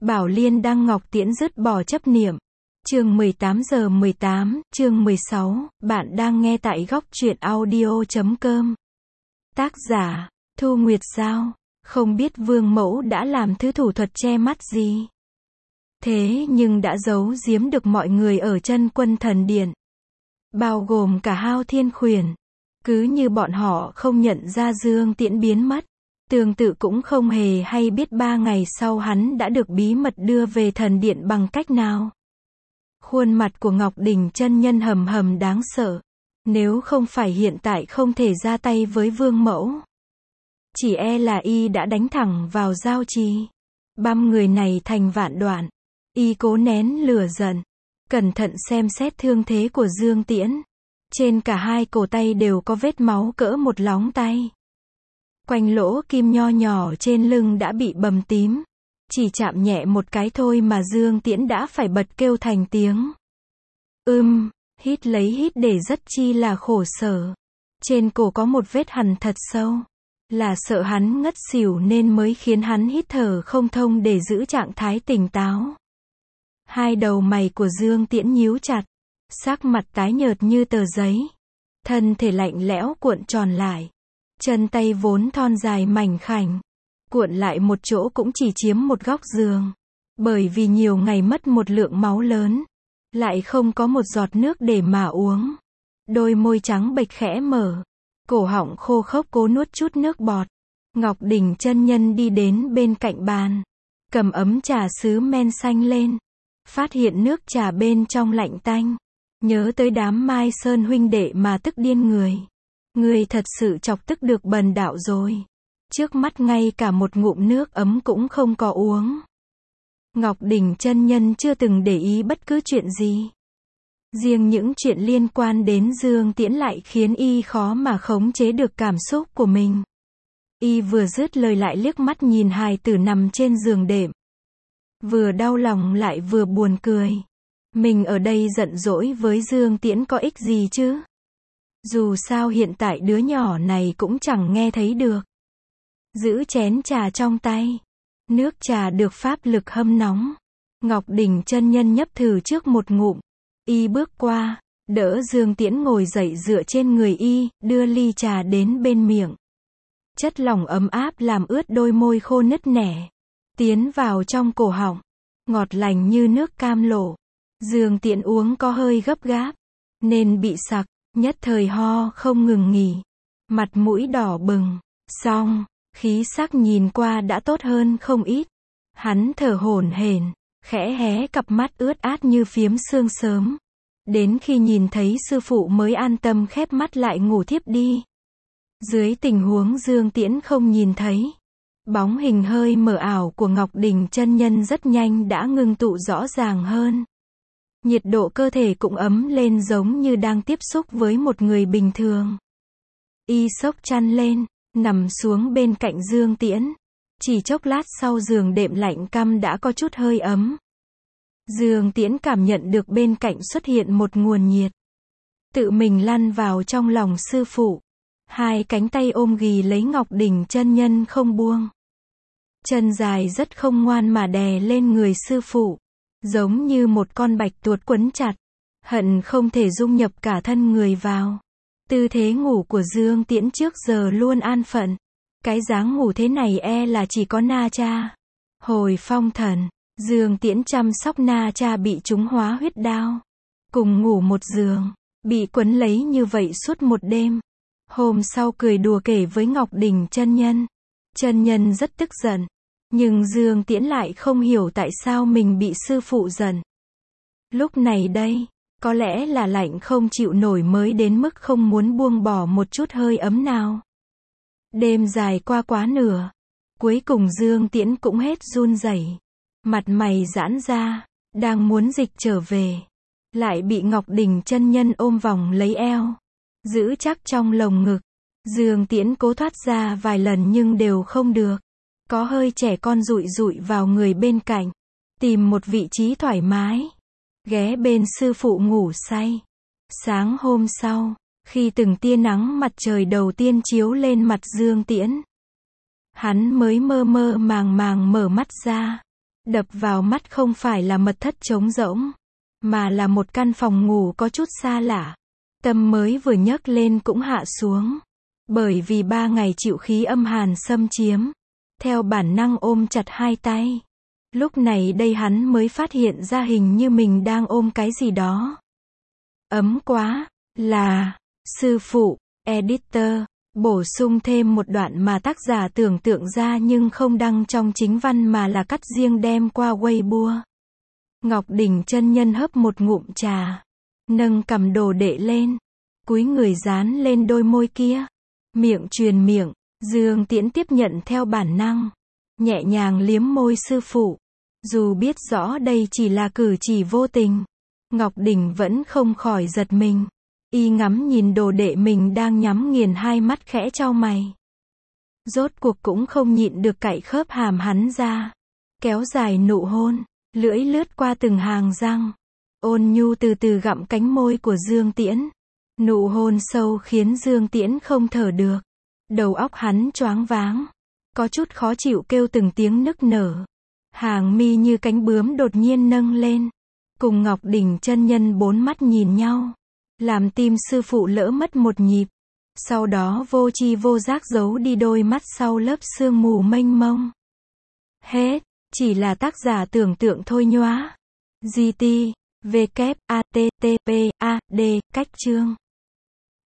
Bảo Liên đăng Ngọc Tiễn dứt bỏ chấp niệm. Chương 18:18, chương 16, bạn đang nghe tại góc truyện audio.com. Tác giả, Thu Nguyệt Giao. Không biết Vương Mẫu đã làm thứ thủ thuật che mắt gì. Thế nhưng đã giấu giếm được mọi người ở Chân Quân Thần Điện. Bao gồm cả Hao Thiên Khuyển. Cứ như bọn họ không nhận ra Dương Tiễn biến mất. Tương tự cũng không hề hay biết 3 ngày sau hắn đã được bí mật đưa về thần điện bằng cách nào. Khuôn mặt của Ngọc Đình chân nhân hầm hầm đáng sợ. Nếu không phải hiện tại không thể ra tay với Vương Mẫu, chỉ e là y đã đánh thẳng vào giao trì, băm người này thành vạn đoạn. Y cố nén lửa giận, cẩn thận xem xét thương thế của Dương Tiễn. Trên cả hai cổ tay đều có vết máu cỡ một lóng tay. Quanh lỗ kim nho nhỏ trên lưng đã bị bầm tím. Chỉ chạm nhẹ một cái thôi mà Dương Tiễn đã phải bật kêu thành tiếng. Hít lấy hít để rất chi là khổ sở. Trên cổ có một vết hằn thật sâu. Là sợ hắn ngất xỉu nên mới khiến hắn hít thở không thông để giữ trạng thái tỉnh táo. Hai đầu mày của Dương Tiễn nhíu chặt. Sắc mặt tái nhợt như tờ giấy. Thân thể lạnh lẽo cuộn tròn lại. Chân tay vốn thon dài mảnh khảnh, cuộn lại một chỗ cũng chỉ chiếm một góc giường. Bởi vì nhiều ngày mất một lượng máu lớn, lại không có một giọt nước để mà uống. Đôi môi trắng bệch khẽ mở, cổ họng khô khốc cố nuốt chút nước bọt. Ngọc Đình chân nhân đi đến bên cạnh bàn, cầm ấm trà sứ men xanh lên. Phát hiện nước trà bên trong lạnh tanh. Nhớ tới đám Mai Sơn huynh đệ mà tức điên người. Người thật sự chọc tức được bần đạo rồi. Trước mắt ngay cả một ngụm nước ấm cũng không có uống. Ngọc Đình chân nhân chưa từng để ý bất cứ chuyện gì. Riêng những chuyện liên quan đến Dương Tiễn lại khiến y khó mà khống chế được cảm xúc của mình. Y vừa dứt lời lại liếc mắt nhìn hài tử nằm trên giường đệm. Vừa đau lòng lại vừa buồn cười. Mình ở đây giận dỗi với Dương Tiễn có ích gì chứ? Dù sao hiện tại đứa nhỏ này cũng chẳng nghe thấy được. Giữ chén trà trong tay. Nước trà được pháp lực hâm nóng. Ngọc Đình chân nhân nhấp thử trước một ngụm. Y bước qua, đỡ Dương Tiễn ngồi dậy dựa trên người y, đưa ly trà đến bên miệng. Chất lỏng ấm áp làm ướt đôi môi khô nứt nẻ. Tiến vào trong cổ họng. Ngọt lành như nước cam lộ. Dương Tiễn uống có hơi gấp gáp, nên bị sặc. Nhất thời ho không ngừng nghỉ. Mặt mũi đỏ bừng. Xong, khí sắc nhìn qua đã tốt hơn không ít. Hắn thở hổn hển, khẽ hé cặp mắt ướt át như phiếm sương sớm. Đến khi nhìn thấy sư phụ mới an tâm khép mắt lại ngủ thiếp đi. Dưới tình huống Dương Tiễn không nhìn thấy, bóng hình hơi mờ ảo của Ngọc Đình chân nhân rất nhanh đã ngưng tụ rõ ràng hơn. Nhiệt độ cơ thể cũng ấm lên giống như đang tiếp xúc với một người bình thường. Y xốc chăn lên, nằm xuống bên cạnh Dương Tiễn. Chỉ chốc lát sau giường đệm lạnh căm đã có chút hơi ấm. Dương Tiễn cảm nhận được bên cạnh xuất hiện một nguồn nhiệt. Tự mình lăn vào trong lòng sư phụ. Hai cánh tay ôm ghì lấy Ngọc Đình chân nhân không buông. Chân dài rất không ngoan mà đè lên người sư phụ. Giống như một con bạch tuộc quấn chặt, hận không thể dung nhập cả thân người vào. Tư thế ngủ của Dương Tiễn trước giờ luôn an phận. Cái dáng ngủ thế này e là chỉ có Na Cha. Hồi phong thần, Dương Tiễn chăm sóc Na Cha bị trúng hóa huyết đao. Cùng ngủ một giường, bị quấn lấy như vậy suốt một đêm. Hôm sau cười đùa kể với Ngọc Đình chân nhân. Chân nhân rất tức giận. Nhưng Dương Tiễn lại không hiểu tại sao mình bị sư phụ giận. Lúc này đây, có lẽ là lạnh không chịu nổi mới đến mức không muốn buông bỏ một chút hơi ấm nào. Đêm dài qua quá nửa. Cuối cùng Dương Tiễn cũng hết run rẩy. Mặt mày giãn ra, đang muốn dịch trở về. Lại bị Ngọc Đình chân nhân ôm vòng lấy eo. Giữ chắc trong lồng ngực. Dương Tiễn cố thoát ra vài lần nhưng đều không được. Có hơi trẻ con dụi dụi vào người bên cạnh. Tìm một vị trí thoải mái. Ghé bên sư phụ ngủ say. Sáng hôm sau, khi từng tia nắng mặt trời đầu tiên chiếu lên mặt Dương Tiễn, hắn mới mơ mơ màng màng mở mắt ra. Đập vào mắt không phải là mật thất trống rỗng, mà là một căn phòng ngủ có chút xa lạ. Tâm mới vừa nhấc lên cũng hạ xuống. Bởi vì 3 ngày chịu khí âm hàn xâm chiếm. Theo bản năng ôm chặt hai tay. Lúc này đây hắn mới phát hiện ra hình như mình đang ôm cái gì đó. Ấm quá, là, sư phụ, editor, bổ sung thêm một đoạn mà tác giả tưởng tượng ra nhưng không đăng trong chính văn mà là cắt riêng đem qua Weibo. Ngọc Đỉnh chân nhân hấp một ngụm trà, nâng cằm Đồ Đệ lên, cúi người dán lên đôi môi kia, miệng truyền miệng. Dương Tiễn tiếp nhận theo bản năng, nhẹ nhàng liếm môi sư phụ. Dù biết rõ đây chỉ là cử chỉ vô tình, Ngọc Đỉnh vẫn không khỏi giật mình. Y ngắm nhìn Đồ Đệ mình đang nhắm nghiền hai mắt khẽ chau mày. Rốt cuộc cũng không nhịn được cạy khớp hàm hắn ra, kéo dài nụ hôn, lưỡi lướt qua từng hàng răng, ôn nhu từ từ gặm cánh môi của Dương Tiễn. Nụ hôn sâu khiến Dương Tiễn không thở được, đầu óc hắn choáng váng, có chút khó chịu kêu từng tiếng nức nở. Hàng mi như cánh bướm đột nhiên nâng lên, cùng Ngọc Đỉnh chân nhân bốn mắt nhìn nhau, làm tim sư phụ lỡ mất một nhịp. Sau đó vô tri vô giác giấu đi đôi mắt sau lớp sương mù mênh mông. Hết, chỉ là tác giả tưởng tượng thôi nhóa. GT, WATTP, AD, cách chương.